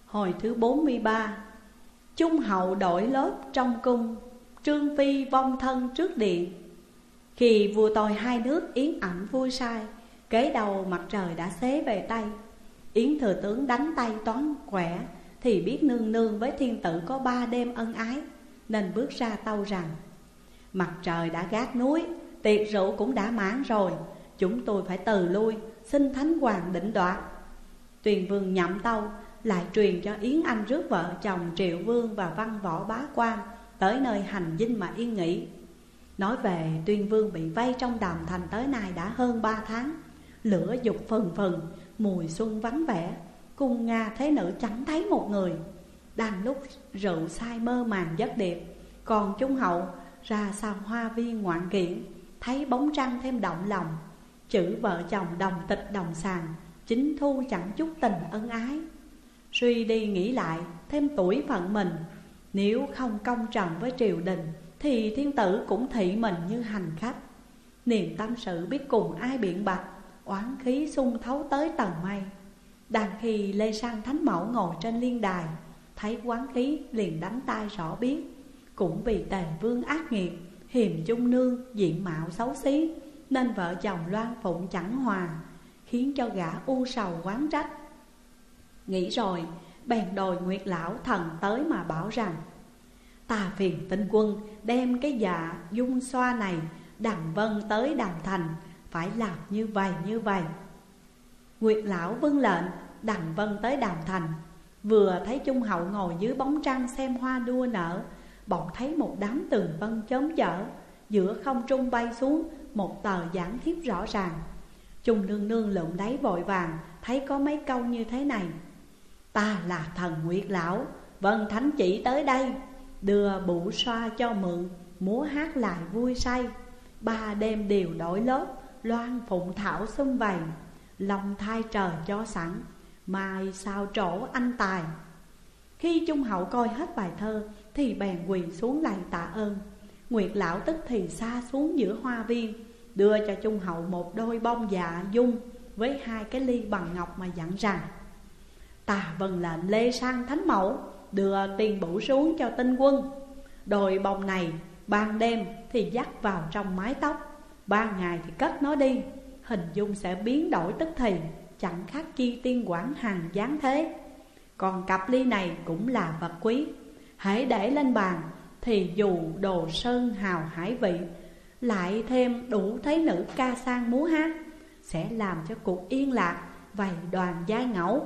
Hồi thứ 43. Trung hậu đổi lớp trong cung, trương phi vong thân trước điện. Khi vua tôi hai nước yến ẩm vui sai, kế đầu mặt trời đã xế về Tây. Yến thừa tướng đánh tay toán quẻ, thì biết nương nương với thiên tử có 3 đêm ân ái, nên bước ra tâu rằng: mặt trời đã gác núi, tiệc rượu cũng đã mãn rồi, chúng tôi phải từ lui, xin thánh hoàng định đoạt. Tuyền vương nhậm tâu, lại truyền cho Yến Anh rước vợ chồng Triệu Vương và Văn Võ bá quan tới nơi hành dinh mà yên nghỉ. Nói về Tuyên Vương bị vây trong đàm thành tới nay đã hơn 3 tháng, lửa dục phừng phừng, mùi xuân vắng vẻ, cung Nga thế nữ chẳng thấy một người. Đang lúc rượu say mơ màng giấc điệp, còn Trung hậu ra sau hoa viên ngoạn kiển, thấy bóng trăng thêm động lòng. Chữ vợ chồng đồng tịch đồng sàng, chính thu chẳng chút tình ân ái. Suy đi nghĩ lại, thêm tuổi phận mình, nếu không công trần với triều đình, thì thiên tử cũng thị mình như hành khách. Niềm tâm sự biết cùng ai biện bạch, oán khí xung thấu tới tầng mây. Đang khi Lê Sang Thánh Mẫu ngồi trên liên đài, thấy oán khí liền đánh tay rõ biết. Cũng vì Tề Vương ác nghiệt, hiềm chung nương diện mạo xấu xí, nên vợ chồng Loan Phụng chẳng hòa, khiến cho gã u sầu oán trách. Nghĩ rồi bèn đòi Nguyệt lão thần tới mà bảo rằng: ta phiền tinh quân đem cái dạ dung xoa này đằng vân tới đàm thành, phải làm như vậy. Nguyệt lão vâng lệnh, đằng vân tới đàm thành. Vừa thấy Trung hậu ngồi dưới bóng trăng xem hoa đua nở, bỗng thấy một đám tường vân chớm chở, giữa không trung bay xuống một tờ giảng thiếp rõ ràng. Trung nương nương lượm lấy vội vàng, thấy có mấy câu như thế này: ta là thần Nguyệt lão, vân thánh chỉ tới đây, đưa bụ xoa cho mượn, múa hát lại vui say. 3 đêm đều đổi lớp, Loan Phụng thảo xung vầy, lòng thai trời cho sẵn, mai sao trổ anh tài. Khi Trung hậu coi hết bài thơ, thì bèn quỳ xuống lạy tạ ơn. Nguyệt lão tức thì xa xuống giữa hoa viên, đưa cho Trung hậu một đôi bông dạ dung với 2 cái ly bằng ngọc mà dặn rằng: ta vâng lệnh Lê Sang Thánh Mẫu, đưa tiền bửu xuống cho tinh quân. Đôi bông này ban đêm thì dắt vào trong mái tóc, ban ngày thì cất nó đi, hình dung sẽ biến đổi tức thì, chẳng khác chi tiên quản hằng giáng thế. Còn cặp ly này cũng là vật quý, hãy để lên bàn thì dù đồ sơn hào hải vị, lại thêm đủ thấy nữ ca sang múa hát, sẽ làm cho cuộc yên lạc vầy đoàn giai ngẫu.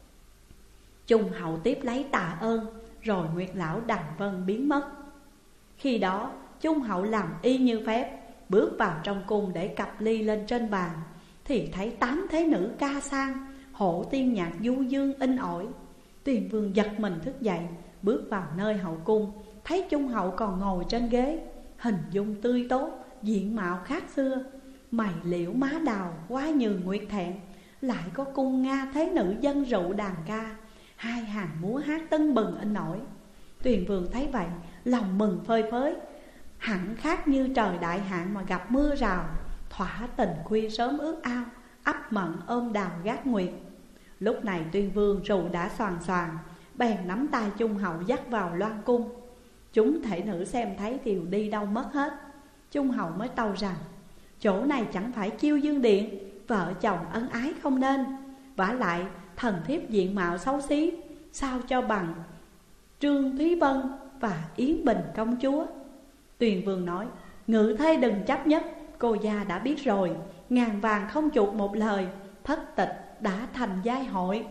Trung hậu tiếp lấy tạ ơn, rồi Nguyệt lão đằng vân biến mất. Khi đó Trung hậu làm y như phép, bước vào trong cung để cặp ly lên trên bàn, thì thấy 8 thế nữ ca sang, hộ tiên nhạc du dương in ỏi. Tuyền vương giật mình thức dậy, bước vào nơi hậu cung, thấy Trung hậu còn ngồi trên ghế, hình dung tươi tốt, diện mạo khác xưa, mày liễu má đào quá nhường nguyệt thẹn. Lại có cung Nga thế nữ dân rượu đàn ca, 2 hàng múa hát tưng bừng in nổi. Tuyền vương thấy vậy, lòng mừng phơi phới, hẳn khác như trời đại hạn mà gặp mưa rào, thỏa tình khuya sớm ước ao, ấp mận ôm đào gác nguyệt. Lúc này Tuyên vương rượu đã xoàn xoàn, bèn nắm tay Trung hậu dắt vào Loan cung. Chúng thể nữ xem thấy đều đi đâu mất hết. Trung hậu mới tâu rằng: chỗ này chẳng phải Chiêu Dương điện, vợ chồng ân ái không nên. Vả lại thần thiếp diện mạo xấu xí, sao cho bằng Trương Thúy Vân và Yến Bình công chúa. Tuyền vương nói: ngự thê đừng chấp nhất, cô gia đã biết rồi, ngàn vàng không chuộc một lời, thất tịch đã thành giai hội.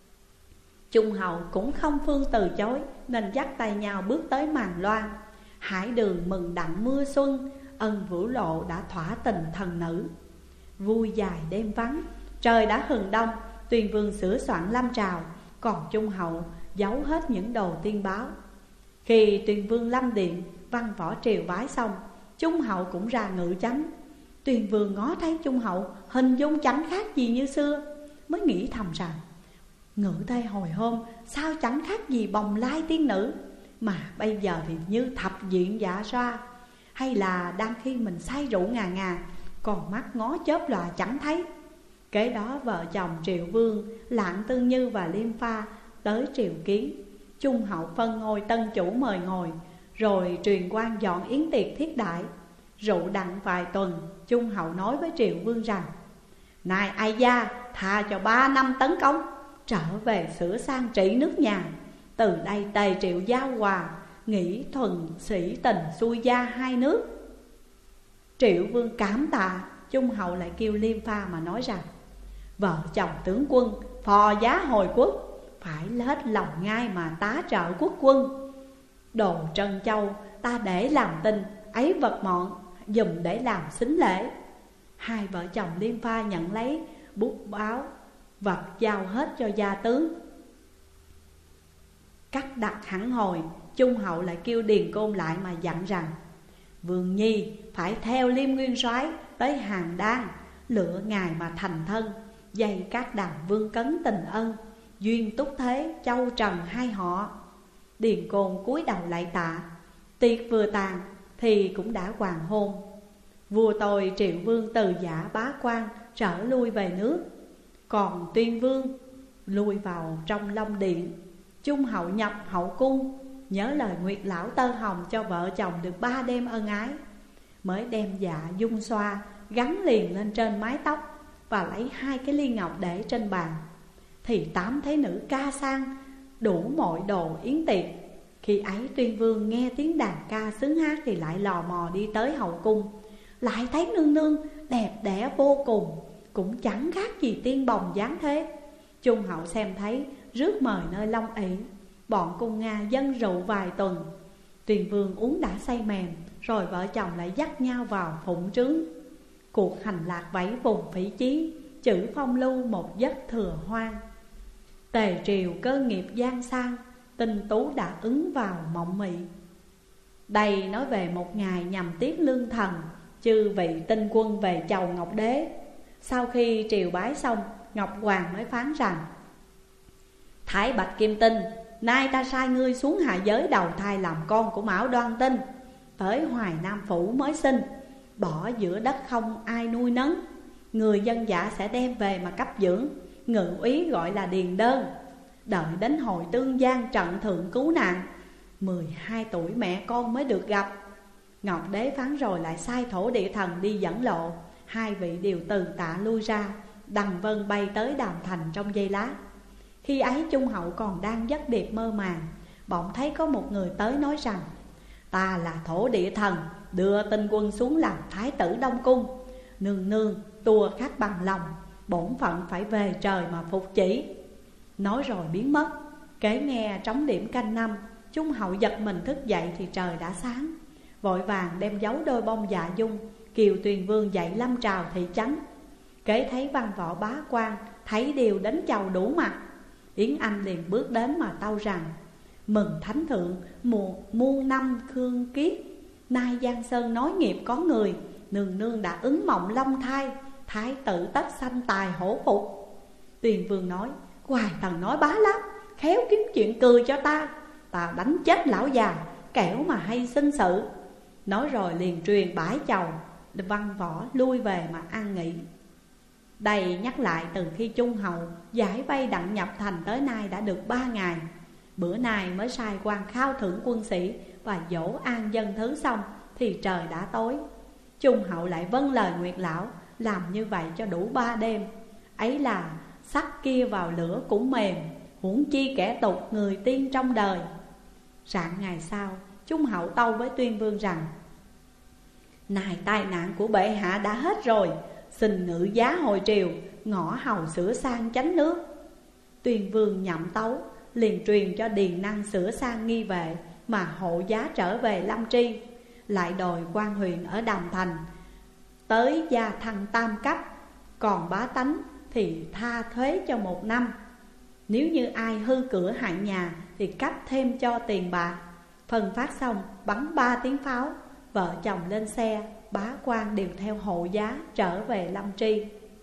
Trung hậu cũng không phương từ chối, nên dắt tay nhau bước tới màn loan. Hải đường mừng đặng mưa xuân, ân vũ lộ đã thỏa tình thần nữ. Vui dài đêm vắng, trời đã hừng đông. Tuyền vương sửa soạn lâm trào, còn Trung hậu giấu hết những đồ tiên báo. Khi Tuyền vương lâm điện, văn võ triều bái xong, Trung hậu cũng ra ngự chánh. Tuyền vương ngó thấy Trung hậu hình dung chẳng khác gì như xưa, mới nghĩ thầm rằng: ngự thê hồi hôm sao chẳng khác gì bồng lai tiên nữ, mà bây giờ thì như thập diện dạ xoa. Hay là đang khi mình say rượu ngà ngà, còn mắt ngó chớp lòa chẳng thấy. Kế đó vợ chồng Triệu Vương, Lạng Tương Như và Liêm Pha tới triều kiến. Trung hậu phân ngôi tân chủ mời ngồi, rồi truyền quan dọn yến tiệc thiết đãi. Rượu đặng vài tuần, Trung hậu nói với Triệu Vương rằng: Này ai gia, tha cho 3 năm tấn công, trở về sửa sang trị nước nhà. Từ đây Tề Triệu giao hòa, nghĩ thuần sĩ tình xuôi gia hai nước. Triệu Vương cảm tạ. Trung hậu lại kêu Liêm Pha mà nói rằng: Vợ chồng tướng quân phò giá hồi quốc, phải hết lòng ngay mà tá trợ quốc quân. Đồ Trân Châu ta để làm tin, ấy vật mọn dùng để làm xính lễ. Hai vợ chồng Liêm Pha nhận lấy bút báo, vật giao hết cho gia tướng. Cắt đặt hẳn hồi, Trung hậu lại kêu Điền Côn lại mà dặn rằng: Vương Nhi phải theo Liêm Nguyên Soái tới Hàn Đan, lựa ngài mà thành thân, dây các đàn vương cấn tình ân, duyên túc thế châu trần hai họ. Điền Côn cúi đầu lại tạ. Tiệc vừa tàn thì cũng đã hoàng hôn. Vua tôi Triệu Vương từ giả bá quan trở lui về nước, còn Tuyên Vương lui vào trong Long Điện. Trung hậu nhập hậu cung, nhớ lời Nguyệt lão tơ hồng cho vợ chồng được 3 đêm ân ái, mới đem dạ dung xoa gắn liền lên trên mái tóc, và lấy 2 cái ly ngọc để trên bàn. Thì 8 thế nữ ca sang đủ mọi đồ yến tiệc. Khi ấy Tuyên Vương nghe tiếng đàn ca xứng hát thì lại lò mò đi tới hậu cung, lại thấy nương nương đẹp đẽ vô cùng, cũng chẳng khác gì tiên bồng dáng thế. Trung hậu xem thấy, rước mời nơi Long ỷ. Bọn cung Nga dâng rượu vài tuần. Tuyền Vương uống đã say mềm, rồi vợ chồng lại dắt nhau vào phụng trướng. Cuộc hành lạc vẫy vùng phỉ chí, chữ phong lưu một giấc thừa hoang. Tề triều cơ nghiệp gian sang, tinh tú đã ứng vào mộng mị. Đây nói về một ngày nhằm tiết lương thần, chư vị tinh quân về chầu Ngọc Đế. Sau khi triều bái xong, Ngọc Hoàng mới phán rằng: Thái Bạch Kim Tinh, nay ta sai ngươi xuống hạ giới đầu thai làm con của Mão Đoan Tinh, tới Hoài Nam Phủ mới sinh, bỏ giữa đất không ai nuôi nấng. Người dân dạ sẽ đem về mà cấp dưỡng, ngự úy gọi là Điền Đơn. Đợi đến hồi Tương Giang trận thượng cứu nạn, 12 tuổi mẹ con mới được gặp. Ngọc Đế phán rồi lại sai thổ địa thần đi dẫn lộ. 2 vị đều từ tạ lui ra, đằng vân bay tới Đàm Thành trong giây lát. Khi ấy Trung hậu còn đang giấc điệp mơ màng, bỗng thấy có một người tới nói rằng: Ta là thổ địa thần, đưa tinh quân xuống làm thái tử Đông Cung. Nương nương tua khách bằng lòng, bổn phận phải về trời mà phục chỉ. Nói rồi biến mất. Kể nghe trống điểm canh 5, Trung hậu giật mình thức dậy thì trời đã sáng. Vội vàng đem giấu đôi bông dạ dung, kiều Tuyền Vương dậy lâm trào thị trấn. Kể thấy văn võ bá quan, thấy điều đến chầu đủ mặt. Yến Anh liền bước đến mà tâu rằng: Mừng thánh thượng, muôn năm khương kiết, nay Giang Sơn nói nghiệp có người. Nương nương đã ứng mộng long thai, thái tử tất sanh tài hổ phục. Tuyền Vương nói: Hoài thần nói bá lắm, khéo kiếm chuyện cười cho ta. Ta đánh chết lão già, kẻo mà hay sinh sự. Nói rồi liền truyền bãi chầu, văn võ lui về mà an nghị. Đây nhắc lại từ khi Trung hậu giải vây Đặng nhập thành tới nay đã được 3 ngày. Bữa nay mới sai quan khao thưởng quân sĩ và dỗ an dân thứ xong thì trời đã tối. Trung hậu lại vâng lời Nguyệt lão, làm như vậy cho đủ 3 đêm. Ấy là sắt kia vào lửa cũng mềm, huống chi kẻ tục người tiên trong đời. Rạng ngày sau, Trung hậu tâu với Tuyên Vương rằng: Này tai nạn của bệ hạ đã hết rồi, xin ngự giá hồi triều, ngõ hầu sửa sang chánh nước. Tuyên Vương nhậm tấu, liền truyền cho Điền Năng sửa sang nghi vệ mà hộ giá trở về Lâm Tri. Lại đòi quan huyện ở Đàm Thành tới gia thăng tam cấp, còn bá tánh thì tha thuế cho 1 năm. Nếu như ai hư cửa hại nhà thì cấp thêm cho tiền bạc. Phân phát xong bắn 3 tiếng pháo, vợ chồng lên xe, bá quan đều theo hộ giá trở về Lâm Tri.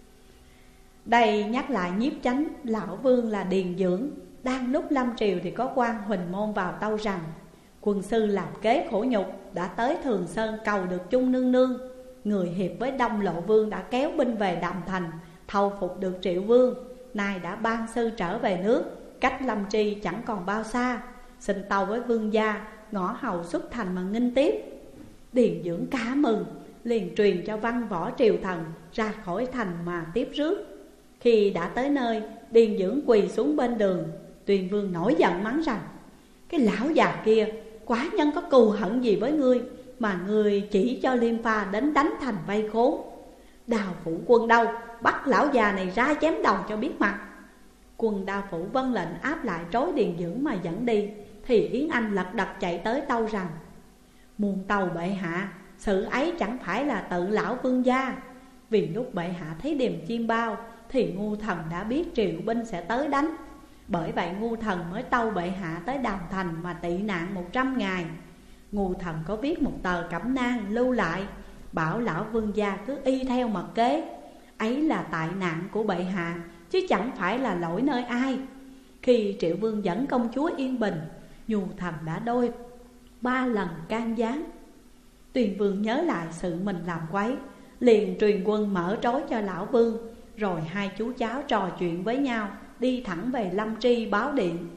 Đây nhắc lại nhiếp chánh lão vương là Điền Dưỡng. Đang lúc lâm triều thì có quan Huỳnh Môn vào tâu rằng: Quân sư làm kế khổ nhục, đã tới Thường Sơn cầu được chung nương nương. Người hiệp với Đông Lộ Vương đã kéo binh về Đàm Thành, thâu phục được Triệu Vương. Nay đã ban sư trở về nước, cách Lâm Tri chẳng còn bao xa, xin tâu với vương gia, ngõ hầu xuất thành mà nghinh tiếp. Điền Dưỡng cả mừng, liền truyền cho văn võ triều thần ra khỏi thành mà tiếp rước. Khi đã tới nơi, Điền Dưỡng quỳ xuống bên đường. Tuyền Vương nổi giận mắng rằng: cái lão già kia quả nhân có cừu hận gì với ngươi mà ngươi chỉ cho Liêm Pha đến đánh thành vây khốn? Đào Phủ quân đâu, bắt lão già này ra chém đầu cho biết mặt. Quân Đao Phủ vâng lệnh áp lại trối Điền Dưỡng mà dẫn đi. Thì Yến Anh lật đật chạy tới tâu rằng: muôn tâu bệ hạ, sự ấy chẳng phải là tự lão vương gia. Vì lúc bệ hạ thấy Điềm Chiêm Bao thì ngu thần đã biết triệu binh sẽ tới đánh. Bởi vậy ngu thần mới tâu bệ hạ tới Đàm Thành mà tị nạn 100 ngày. Ngu thần có viết một tờ cẩm nang lưu lại, bảo lão vương gia cứ y theo mật kế. Ấy là tại nạn của bệ hạ, chứ chẳng phải là lỗi nơi ai. Khi Triệu Vương dẫn công chúa yên bình, nhu thần đã đôi 3 lần can gián. Tuyền Vương nhớ lại sự mình làm quấy, liền truyền quân mở trối cho lão vương. Rồi hai chú cháu trò chuyện với nhau, đi thẳng về Lâm Tri báo điện.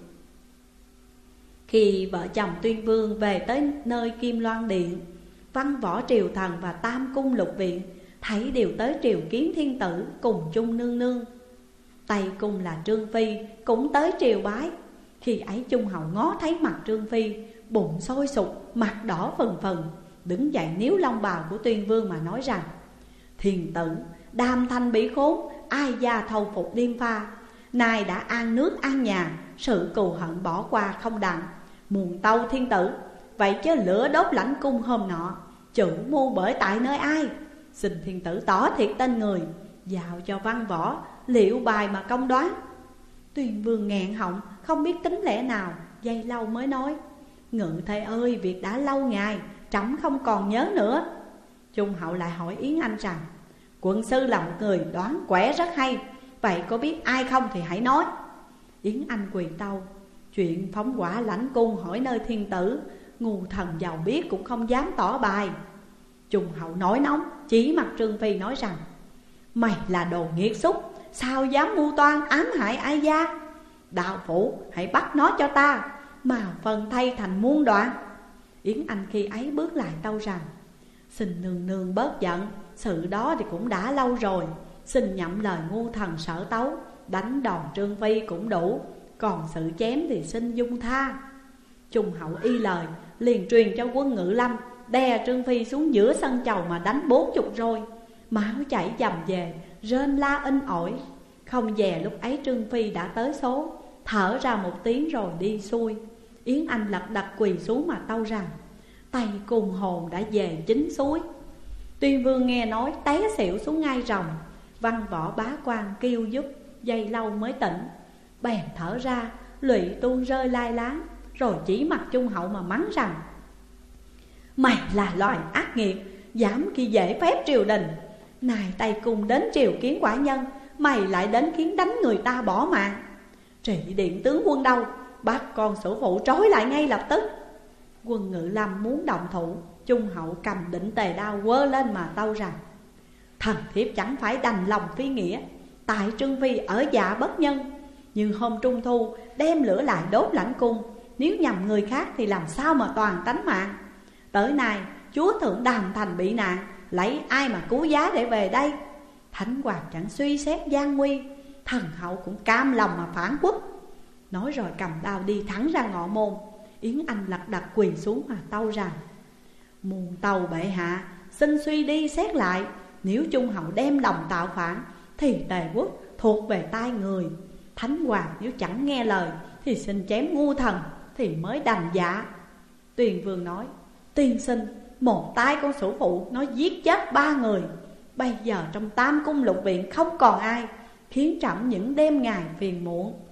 Khi vợ chồng Tuyên Vương về tới nơi Kim Loan Điện, văn võ triều thần và tam cung lục viện thấy đều tới triều kiến thiên tử cùng chung nương nương. Tây cung là Trương Phi cũng tới triều bái. Khi ấy Trung hậu ngó thấy mặt Trương Phi, bụng sôi sục, mặt đỏ phừng phừng, đứng dậy níu long bào của Tuyên Vương mà nói rằng: thiên tử, Đàm Thành bị khốn, ai gia thầu phục Liêm Pha. Nay đã an nước an nhà, sự cừu hận bỏ qua không đặng. Muôn tâu thiên tử, vậy chứ lửa đốt lãnh cung hôm nọ, chủ mưu bởi tại nơi ai? Xin thiên tử tỏ thiệt tên người, giao cho văn võ liệu bài mà công đoán. Tuyên Vương nghẹn họng, không biết tính lẽ nào, giây lâu mới nói: ngự thầy ơi, việc đã lâu ngày, trẫm không còn nhớ nữa. Trung hậu lại hỏi Yến Anh rằng: quận sư là một người đoán quẻ rất hay, vậy có biết ai không thì hãy nói. Yến Anh quỳ tâu: chuyện phóng hỏa lãnh cung hỏi nơi thiên tử, ngu thần giàu biết cũng không dám tỏ bài. Trung hậu nổi nóng, chỉ mặt Trương Phi nói rằng: mày là đồ nghiệt xúc, sao dám mưu toan ám hại ai gia? Đạo Phủ hãy bắt nó cho ta, mà phần thay thành muôn đoạn. Yến Anh khi ấy bước lại tâu rằng: xin nương nương bớt giận, sự đó thì cũng đã lâu rồi. Xin nhậm lời ngu thần sở tấu, đánh đòn Trương Phi cũng đủ, còn sự chém thì xin dung tha. Trung hậu y lời, liền truyền cho quân Ngự Lâm đè Trương Phi xuống giữa sân chầu mà đánh 40 rồi. Máu chảy dầm về, rên la in ỏi. Không dè lúc ấy Trương Phi đã tới số, thở ra một tiếng rồi đi xuôi. Yến Anh lật đật quỳ xuống mà tâu rằng: tay cùng hồn đã về chính suối. Tuyên Vương nghe nói té xỉu xuống ngai rồng. Văn võ bá quan kêu giúp, giây lâu mới tỉnh. Bèn thở ra, lụy tuôn rơi lai láng, rồi chỉ mặt Trung hậu mà mắng rằng: mày là loài ác nghiệt, dám khi dễ phép triều đình. Này Tây cung đến triều kiến quả nhân, mày lại đến khiến đánh người ta bỏ mạng. Trị điện tướng quân đâu, bắt con sử phụ trói lại ngay lập tức. Quân Ngự Lâm muốn động thủ, Trung hậu cầm định tề đao quơ lên mà tâu rằng: thần thiếp chẳng phải đành lòng phi nghĩa, tại Trương Phi ở dạ bất nhân. Nhưng hôm trung thu đem lửa lại đốt lãnh cung, nếu nhầm người khác thì làm sao mà toàn tánh mạng. Tới nay chúa thượng Đàm Thành bị nạn, lấy ai mà cứu giá để về đây? Thánh hoàng chẳng suy xét gian nguy, thần hậu cũng cam lòng mà phản quốc. Nói rồi cầm đao đi thẳng ra ngọ môn. Yến Anh lật đật quỳ xuống mà tâu rằng: muôn tâu bệ hạ, xin suy đi xét lại. Nếu Trung hậu đem lòng tạo phản thì Tề quốc thuộc về tay người. Thánh hoàng nếu chẳng nghe lời thì xin chém ngu thần thì mới đành dạ. Tuyền Vương nói: tiên sinh, một tay con sử phụ nó giết chết 3 người. Bây giờ trong tam cung lục viện không còn ai, khiến trẫm những đêm ngày phiền muộn.